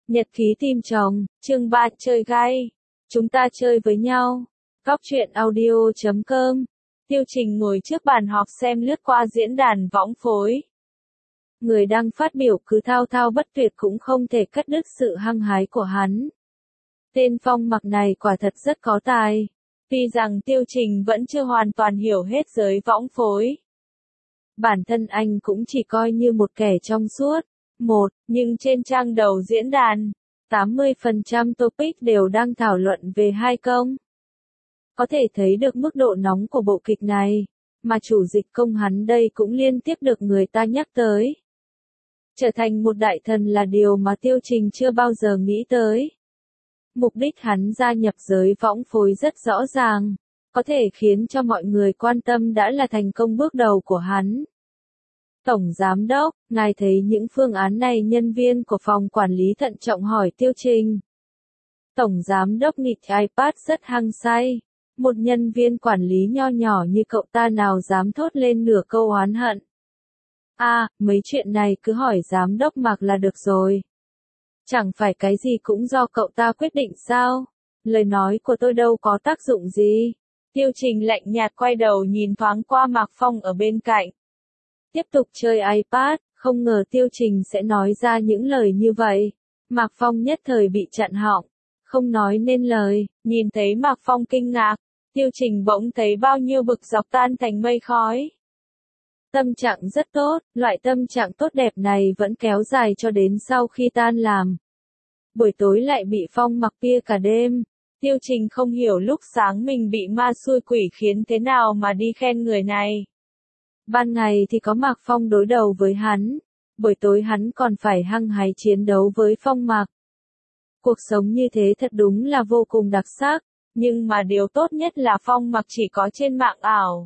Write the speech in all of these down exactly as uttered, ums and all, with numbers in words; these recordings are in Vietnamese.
Nhật ký tìm chồng, chương ba chơi gay. Chúng ta chơi với nhau. Góc truyện audio chấm com. Tiêu Trình ngồi trước bàn họp xem lướt qua diễn đàn võng phối. Người đang phát biểu cứ thao thao bất tuyệt cũng không thể cắt đứt sự hăng hái của hắn. Tên Phong Mặc này quả thật rất có tài. Tuy rằng Tiêu Trình vẫn chưa hoàn toàn hiểu hết giới võng phối. Bản thân anh cũng chỉ coi như một kẻ trong suốt. Một, nhưng trên trang đầu diễn đàn, tám mươi phần trăm topic đều đang thảo luận về hai công. Có thể thấy được mức độ nóng của bộ kịch này, mà chủ dịch công hắn đây cũng liên tiếp được người ta nhắc tới. Trở thành một đại thần là điều mà Tiêu Trình chưa bao giờ nghĩ tới. Mục đích hắn gia nhập giới võng phối rất rõ ràng, có thể khiến cho mọi người quan tâm đã là thành công bước đầu của hắn. Tổng Giám đốc, ngài thấy những phương án này, nhân viên của phòng quản lý thận trọng hỏi Tiêu Trình. Tổng Giám đốc nghịch iPad rất hăng say. Một nhân viên quản lý nho nhỏ như cậu ta nào dám thốt lên nửa câu oán hận. À, mấy chuyện này cứ hỏi Giám đốc Mạc là được rồi. Chẳng phải cái gì cũng do cậu ta quyết định sao? Lời nói của tôi đâu có tác dụng gì. Tiêu Trình lạnh nhạt quay đầu nhìn thoáng qua Mạc Phong ở bên cạnh. Tiếp tục chơi iPad, không ngờ Tiêu Trình sẽ nói ra những lời như vậy. Mạc Phong nhất thời bị chặn họng, không nói nên lời. Nhìn thấy Mạc Phong kinh ngạc, Tiêu Trình bỗng thấy bao nhiêu bực dọc tan thành mây khói. Tâm trạng rất tốt, loại tâm trạng tốt đẹp này vẫn kéo dài cho đến sau khi tan làm. Buổi tối lại bị Phong Mặc bia cả đêm. Tiêu Trình không hiểu lúc sáng mình bị ma xui quỷ khiến thế nào mà đi khen người này. Ban ngày thì có Mạc Phong đối đầu với hắn, buổi tối hắn còn phải hăng hái chiến đấu với Phong Mặc. Cuộc sống như thế thật đúng là vô cùng đặc sắc, nhưng mà điều tốt nhất là Phong Mặc chỉ có trên mạng ảo.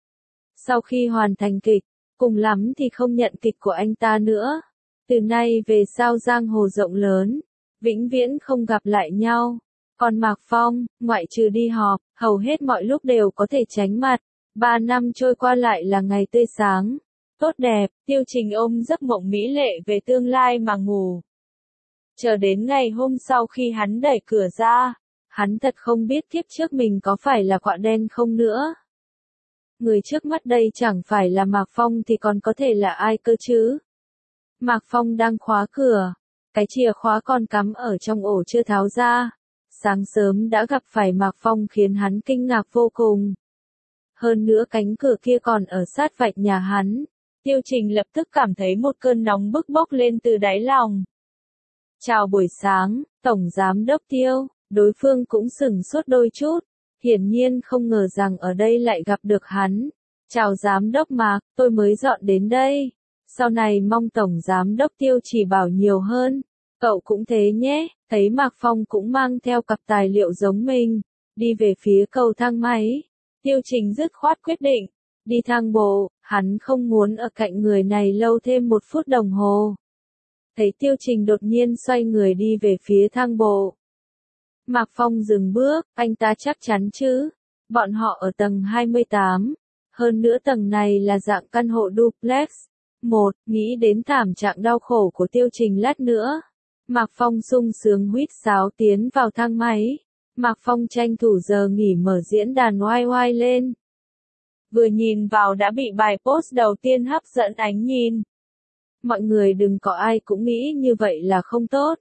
Sau khi hoàn thành kịch, cùng lắm thì không nhận kịch của anh ta nữa. Từ nay về sau giang hồ rộng lớn, vĩnh viễn không gặp lại nhau. Còn Mạc Phong, ngoại trừ đi họp, hầu hết mọi lúc đều có thể tránh mặt. Ba năm trôi qua lại là ngày tươi sáng, tốt đẹp. Tiêu Trình ôm giấc mộng mỹ lệ về tương lai mà ngủ. Chờ đến ngày hôm sau khi hắn đẩy cửa ra, hắn thật không biết kiếp trước mình có phải là quạ đen không nữa. Người trước mắt đây chẳng phải là Mạc Phong thì còn có thể là ai cơ chứ? Mạc Phong đang khóa cửa, cái chìa khóa còn cắm ở trong ổ chưa tháo ra. Sáng sớm đã gặp phải Mạc Phong khiến hắn kinh ngạc vô cùng. Hơn nữa cánh cửa kia còn ở sát vạch nhà hắn. Tiêu Trình lập tức cảm thấy một cơn nóng bức bốc lên từ đáy lòng. Chào buổi sáng, Tổng Giám đốc Tiêu. Đối phương cũng sửng sốt đôi chút. Hiển nhiên không ngờ rằng ở đây lại gặp được hắn. Chào Giám đốc Mạc, tôi mới dọn đến đây. Sau này mong Tổng Giám đốc Tiêu chỉ bảo nhiều hơn. Cậu cũng thế nhé. Thấy Mạc Phong cũng mang theo cặp tài liệu giống mình. Đi về phía cầu thang máy. Tiêu Trình dứt khoát quyết định, đi thang bộ, hắn không muốn ở cạnh người này lâu thêm một phút đồng hồ. Thấy Tiêu Trình đột nhiên xoay người đi về phía thang bộ. Mạc Phong dừng bước, anh ta chắc chắn chứ, bọn họ ở tầng hai mươi tám, hơn nữa tầng này là dạng căn hộ duplex. Một, nghĩ đến thảm trạng đau khổ của Tiêu Trình lát nữa. Mạc Phong sung sướng huýt sáo tiến vào thang máy. Mạc Phong tranh thủ giờ nghỉ mở diễn đàn oai oai lên. Vừa nhìn vào đã bị bài post đầu tiên hấp dẫn ánh nhìn. Mọi người đừng có ai cũng nghĩ như vậy là không tốt.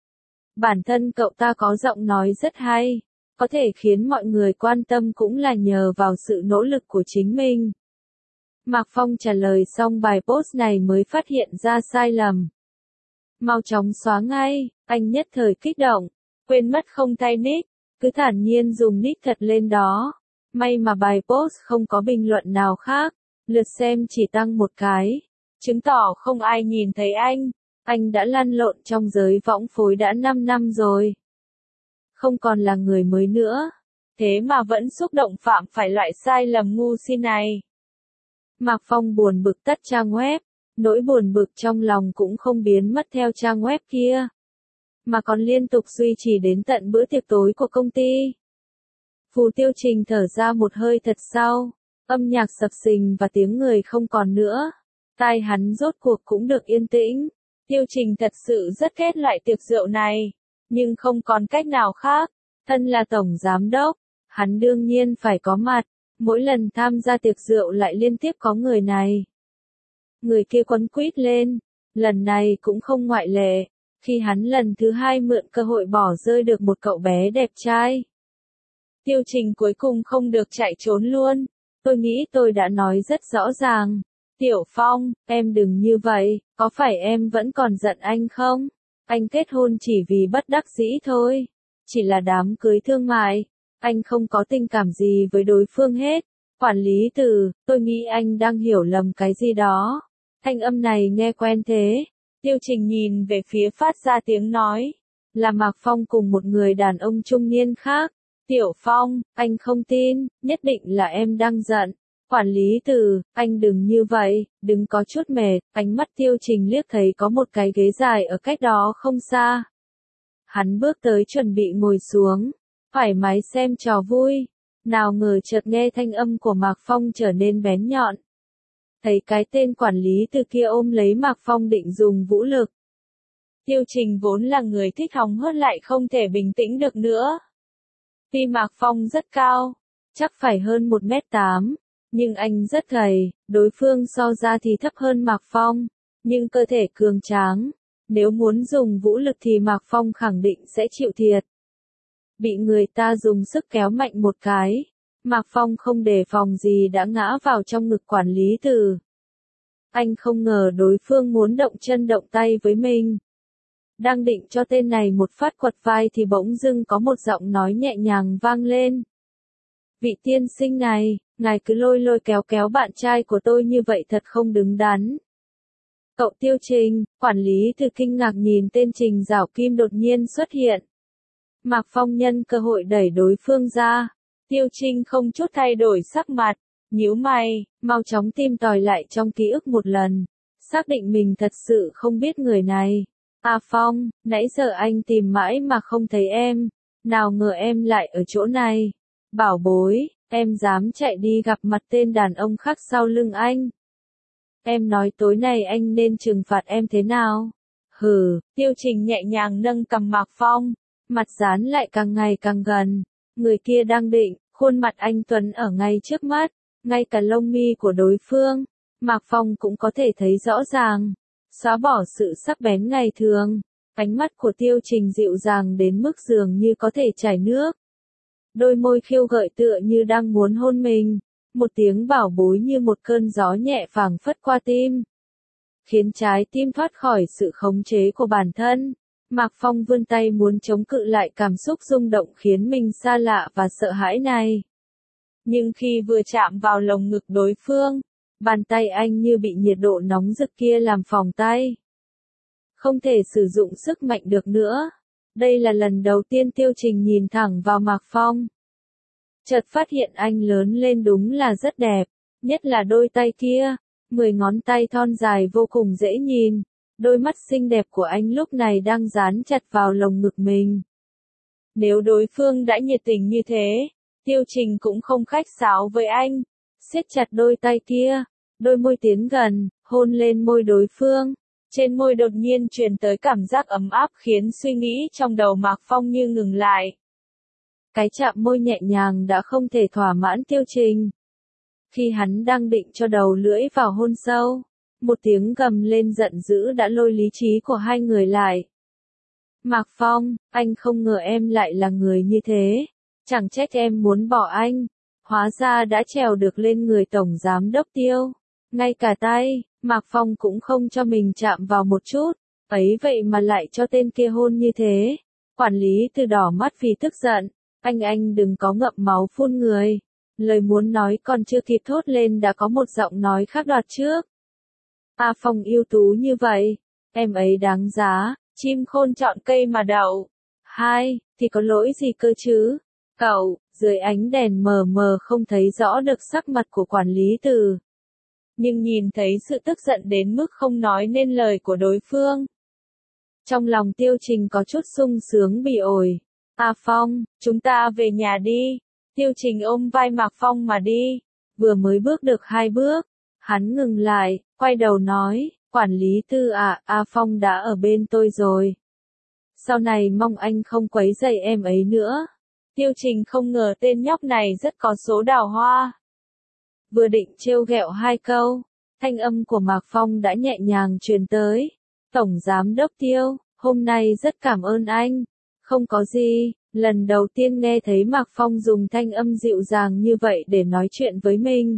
Bản thân cậu ta có giọng nói rất hay, có thể khiến mọi người quan tâm cũng là nhờ vào sự nỗ lực của chính mình. Mạc Phong trả lời xong bài post này mới phát hiện ra sai lầm. Mau chóng xóa ngay, anh nhất thời kích động, quên mất không thay nick. Cứ thản nhiên dùng nick thật lên đó. May mà bài post không có bình luận nào khác. Lượt xem chỉ tăng một cái. Chứng tỏ không ai nhìn thấy anh. Anh đã lăn lộn trong giới võng phối đã năm năm rồi. Không còn là người mới nữa. Thế mà vẫn xúc động phạm phải loại sai lầm ngu si này. Mạc Phong buồn bực tắt trang web. Nỗi buồn bực trong lòng cũng không biến mất theo trang web kia. Mà còn liên tục duy trì đến tận bữa tiệc tối của công ty. Phù Tiêu Trình thở ra một hơi thật sâu, âm nhạc sập sình và tiếng người không còn nữa. Tai hắn rốt cuộc cũng được yên tĩnh. Tiêu Trình thật sự rất ghét loại tiệc rượu này, nhưng không còn cách nào khác. Thân là tổng giám đốc, hắn đương nhiên phải có mặt, mỗi lần tham gia tiệc rượu lại liên tiếp có người này. Người kia quấn quýt lên, lần này cũng không ngoại lệ, khi hắn lần thứ hai mượn cơ hội bỏ rơi được một cậu bé đẹp trai. Tiêu Trình cuối cùng không được chạy trốn luôn, tôi nghĩ tôi đã nói rất rõ ràng. Tiểu Phong, em đừng như vậy, có phải em vẫn còn giận anh không? Anh kết hôn chỉ vì bất đắc dĩ thôi, chỉ là đám cưới thương mại, anh không có tình cảm gì với đối phương hết. Quản lý Từ, tôi nghĩ anh đang hiểu lầm cái gì đó. Thanh âm này nghe quen thế. Tiêu Trình nhìn về phía phát ra tiếng nói, là Mạc Phong cùng một người đàn ông trung niên khác. Tiểu Phong, anh không tin, nhất định là em đang giận. Quản lý Từ, anh đừng như vậy, đừng có chút mệt. Ánh mắt Tiêu Trình liếc thấy có một cái ghế dài ở cách đó không xa. Hắn bước tới chuẩn bị ngồi xuống, thoải mái xem trò vui. Nào ngờ chợt nghe thanh âm của Mạc Phong trở nên bén nhọn. Thấy cái tên quản lý Từ kia ôm lấy Mạc Phong định dùng vũ lực. Tiêu Trình vốn là người thích hóng hớt lại không thể bình tĩnh được nữa. Tuy Mạc Phong rất cao, chắc phải hơn một mét tám, nhưng anh rất gầy, đối phương so ra thì thấp hơn Mạc Phong, nhưng cơ thể cường tráng. Nếu muốn dùng vũ lực thì Mạc Phong khẳng định sẽ chịu thiệt. Bị người ta dùng sức kéo mạnh một cái, Mạc Phong không đề phòng gì đã ngã vào trong ngực quản lý Từ. Anh không ngờ đối phương muốn động chân động tay với mình. Đang định cho tên này một phát quật vai thì bỗng dưng có một giọng nói nhẹ nhàng vang lên. Vị tiên sinh này, ngài cứ lôi lôi kéo kéo bạn trai của tôi như vậy thật không đứng đắn. Cậu Tiêu Trình, quản lý Từ kinh ngạc nhìn tên Trình Giảo Kim đột nhiên xuất hiện. Mạc Phong nhân cơ hội đẩy đối phương ra. Tiêu Trình không chút thay đổi sắc mặt, nhíu mày, mau chóng tìm tòi lại trong ký ức một lần, xác định mình thật sự không biết người này. A Phong, nãy giờ anh tìm mãi mà không thấy em, nào ngờ em lại ở chỗ này. Bảo bối, em dám chạy đi gặp mặt tên đàn ông khác sau lưng anh. Em nói tối nay anh nên trừng phạt em thế nào? Hừ, Tiêu Trình nhẹ nhàng nâng cầm Mạc Phong, mặt dán lại càng ngày càng gần. Người kia đang định, khuôn mặt anh tuấn ở ngay trước mắt, ngay cả lông mi của đối phương, Mạc Phong cũng có thể thấy rõ ràng. Xóa bỏ sự sắc bén ngày thường, ánh mắt của Tiêu Trình dịu dàng đến mức dường như có thể chảy nước. Đôi môi khiêu gợi tựa như đang muốn hôn mình, một tiếng bảo bối như một cơn gió nhẹ phảng phất qua tim, khiến trái tim thoát khỏi sự khống chế của bản thân. Mạc Phong vươn tay muốn chống cự lại cảm xúc rung động khiến mình xa lạ và sợ hãi này. Nhưng khi vừa chạm vào lồng ngực đối phương, bàn tay anh như bị nhiệt độ nóng rực kia làm phồng tay. Không thể sử dụng sức mạnh được nữa. Đây là lần đầu tiên Tiêu Trình nhìn thẳng vào Mạc Phong. Chợt phát hiện anh lớn lên đúng là rất đẹp, nhất là đôi tay kia, mười ngón tay thon dài vô cùng dễ nhìn. Đôi mắt xinh đẹp của anh lúc này đang dán chặt vào lồng ngực mình. Nếu đối phương đã nhiệt tình như thế, Tiêu Trình cũng không khách sáo với anh, siết chặt đôi tay kia, đôi môi tiến gần, hôn lên môi đối phương. Trên môi đột nhiên truyền tới cảm giác ấm áp khiến suy nghĩ trong đầu Mạc Phong như ngừng lại. Cái chạm môi nhẹ nhàng đã không thể thỏa mãn Tiêu Trình. Khi hắn đang định cho đầu lưỡi vào hôn sâu, một tiếng gầm lên giận dữ đã lôi lý trí của hai người lại. Mạc Phong, anh không ngờ em lại là người như thế. Chẳng trách em muốn bỏ anh. Hóa ra đã trèo được lên người tổng giám đốc Tiêu. Ngay cả tay, Mạc Phong cũng không cho mình chạm vào một chút. Ấy vậy mà lại cho tên kia hôn như thế. Quản lý Từ đỏ mắt vì tức giận. Anh anh đừng có ngậm máu phun người. Lời muốn nói còn chưa kịp thốt lên đã có một giọng nói khác đoạt trước. A Phong ưu tú như vậy, em ấy đáng giá, chim khôn chọn cây mà đậu. Hai, thì có lỗi gì cơ chứ? Cậu, dưới ánh đèn mờ mờ không thấy rõ được sắc mặt của quản lý Từ. Nhưng nhìn thấy sự tức giận đến mức không nói nên lời của đối phương. Trong lòng Tiêu Trình có chút sung sướng bị ổi. A Phong, chúng ta về nhà đi. Tiêu Trình ôm vai Mạc Phong mà đi. Vừa mới bước được hai bước, hắn ngừng lại, quay đầu nói, Quản lý Tư à, A Phong đã ở bên tôi rồi. Sau này mong anh không quấy rầy em ấy nữa. Tiêu Trình không ngờ tên nhóc này rất có số đào hoa. Vừa định trêu ghẹo hai câu, thanh âm của Mạc Phong đã nhẹ nhàng truyền tới. Tổng Giám đốc Tiêu, hôm nay rất cảm ơn anh. Không có gì, lần đầu tiên nghe thấy Mạc Phong dùng thanh âm dịu dàng như vậy để nói chuyện với mình.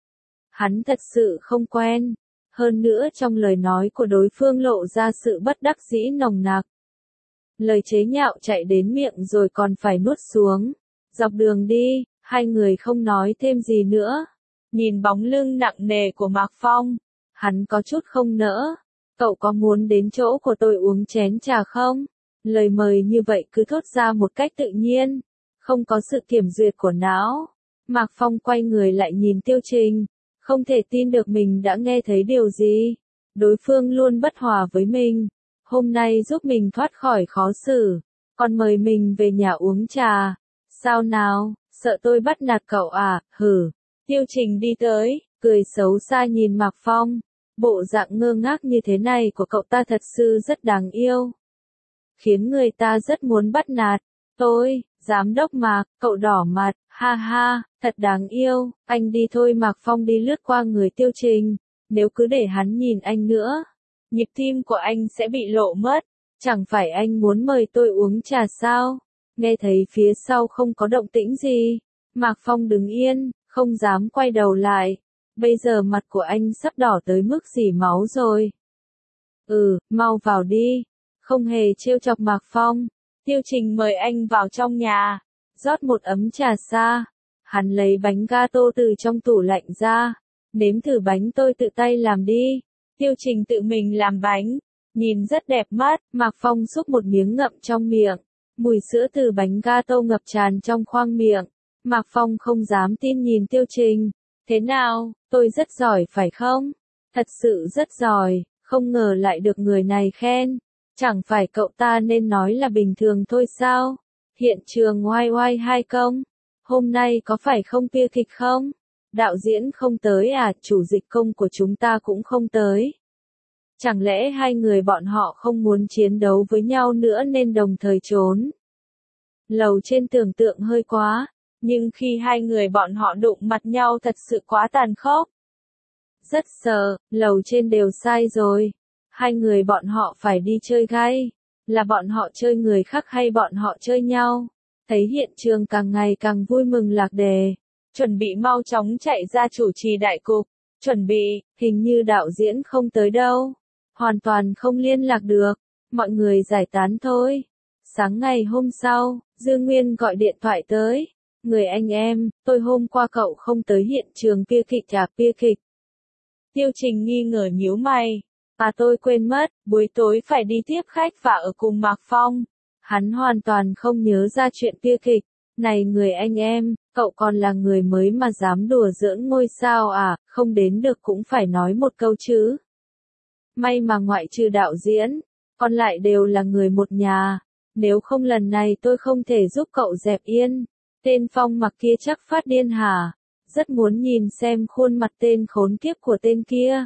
Hắn thật sự không quen. Hơn nữa trong lời nói của đối phương lộ ra sự bất đắc dĩ nồng nặc. Lời chế nhạo chạy đến miệng rồi còn phải nuốt xuống. Dọc đường đi, hai người không nói thêm gì nữa. Nhìn bóng lưng nặng nề của Mạc Phong, hắn có chút không nỡ. Cậu có muốn đến chỗ của tôi uống chén trà không? Lời mời như vậy cứ thốt ra một cách tự nhiên, không có sự kiểm duyệt của não. Mạc Phong quay người lại nhìn Tiêu Trình, không thể tin được mình đã nghe thấy điều gì. Đối phương luôn bất hòa với mình, hôm nay giúp mình thoát khỏi khó xử, còn mời mình về nhà uống trà. Sao nào, sợ tôi bắt nạt cậu à, hử. Tiêu Trình đi tới, cười xấu xa nhìn Mạc Phong. Bộ dạng ngơ ngác như thế này của cậu ta thật sự rất đáng yêu. Khiến người ta rất muốn bắt nạt. Tôi, Giám đốc Mạc, cậu đỏ mặt, ha ha, thật đáng yêu, anh đi thôi. Mạc Phong đi lướt qua người Tiêu Trình. Nếu cứ để hắn nhìn anh nữa, nhịp tim của anh sẽ bị lộ mất. Chẳng phải anh muốn mời tôi uống trà sao? Nghe thấy phía sau không có động tĩnh gì, Mạc Phong đứng yên, không dám quay đầu lại. Bây giờ mặt của anh sắp đỏ tới mức rỉ máu rồi. Ừ, mau vào đi. Không hề trêu chọc Mạc Phong. Tiêu Trình mời anh vào trong nhà, rót một ấm trà xa. Hắn lấy bánh gato từ trong tủ lạnh ra. Nếm thử bánh tôi tự tay làm đi. Tiêu Trình tự mình làm bánh, nhìn rất đẹp mắt. Mạc Phong xúc một miếng ngậm trong miệng. Mùi sữa từ bánh gato ngập tràn trong khoang miệng. Mạc Phong không dám tin nhìn Tiêu Trình. Thế nào, tôi rất giỏi phải không? Thật sự rất giỏi, không ngờ lại được người này khen. Chẳng phải cậu ta nên nói là bình thường thôi sao? Hiện trường oai oai hai công. Hôm nay có phải không bia kịch không? Đạo diễn không tới à, chủ dịch công của chúng ta cũng không tới. Chẳng lẽ hai người bọn họ không muốn chiến đấu với nhau nữa nên đồng thời trốn? Lầu trên tưởng tượng hơi quá, nhưng khi hai người bọn họ đụng mặt nhau thật sự quá tàn khốc. Rất sợ, lầu trên đều sai rồi. Hai người bọn họ phải đi chơi gay. Là bọn họ chơi người khác hay bọn họ chơi nhau? Thấy hiện trường càng ngày càng vui mừng lạc đề. Chuẩn bị mau chóng chạy ra chủ trì đại cục. Chuẩn bị, hình như đạo diễn không tới đâu. Hoàn toàn không liên lạc được. Mọi người giải tán thôi. Sáng ngày hôm sau, Dương Nguyên gọi điện thoại tới. Người anh em, tôi hôm qua cậu không tới hiện trường bia kịch à, bia kịch. Tiêu Trình nghi ngờ nhíu mày. À tôi quên mất, buổi tối phải đi tiếp khách và ở cùng Mạc Phong. Hắn hoàn toàn không nhớ ra chuyện bia kịch. Này người anh em, cậu còn là người mới mà dám đùa giỡn ngôi sao à, không đến được cũng phải nói một câu chứ. May mà ngoại trừ đạo diễn, còn lại đều là người một nhà. Nếu không lần này tôi không thể giúp cậu dẹp yên. Tên Phong Mặc kia chắc phát điên hả? Rất muốn nhìn xem khuôn mặt tên khốn kiếp của tên kia.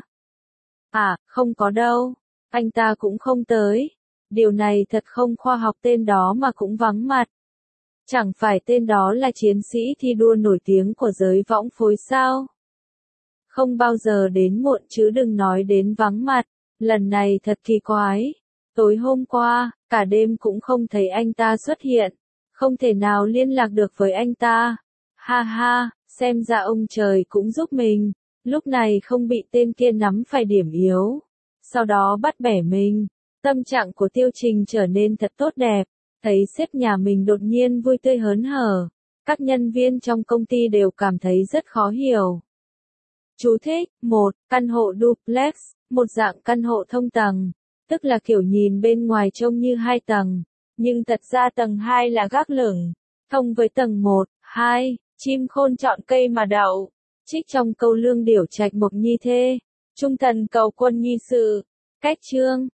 À, không có đâu. Anh ta cũng không tới. Điều này thật không khoa học, tên đó mà cũng vắng mặt. Chẳng phải tên đó là chiến sĩ thi đua nổi tiếng của giới võng phối sao? Không bao giờ đến muộn chứ đừng nói đến vắng mặt. Lần này thật kỳ quái. Tối hôm qua, cả đêm cũng không thấy anh ta xuất hiện. Không thể nào liên lạc được với anh ta. Ha ha, xem ra ông trời cũng giúp mình. Lúc này không bị tên kia nắm phải điểm yếu. Sau đó bắt bẻ mình. Tâm trạng của Tiêu Trình trở nên thật tốt đẹp. Thấy sếp nhà mình đột nhiên vui tươi hớn hở. Các nhân viên trong công ty đều cảm thấy rất khó hiểu. Chú thích, một, căn hộ duplex, một dạng căn hộ thông tầng. Tức là kiểu nhìn bên ngoài trông như hai tầng. Nhưng thật ra tầng hai là gác lửng. Thông với tầng một, hai, chim khôn chọn cây mà đậu. Trích trong câu lương điểu trạch mộc nhi thê. Trung thần cầu quân nhi sự. Cách chương.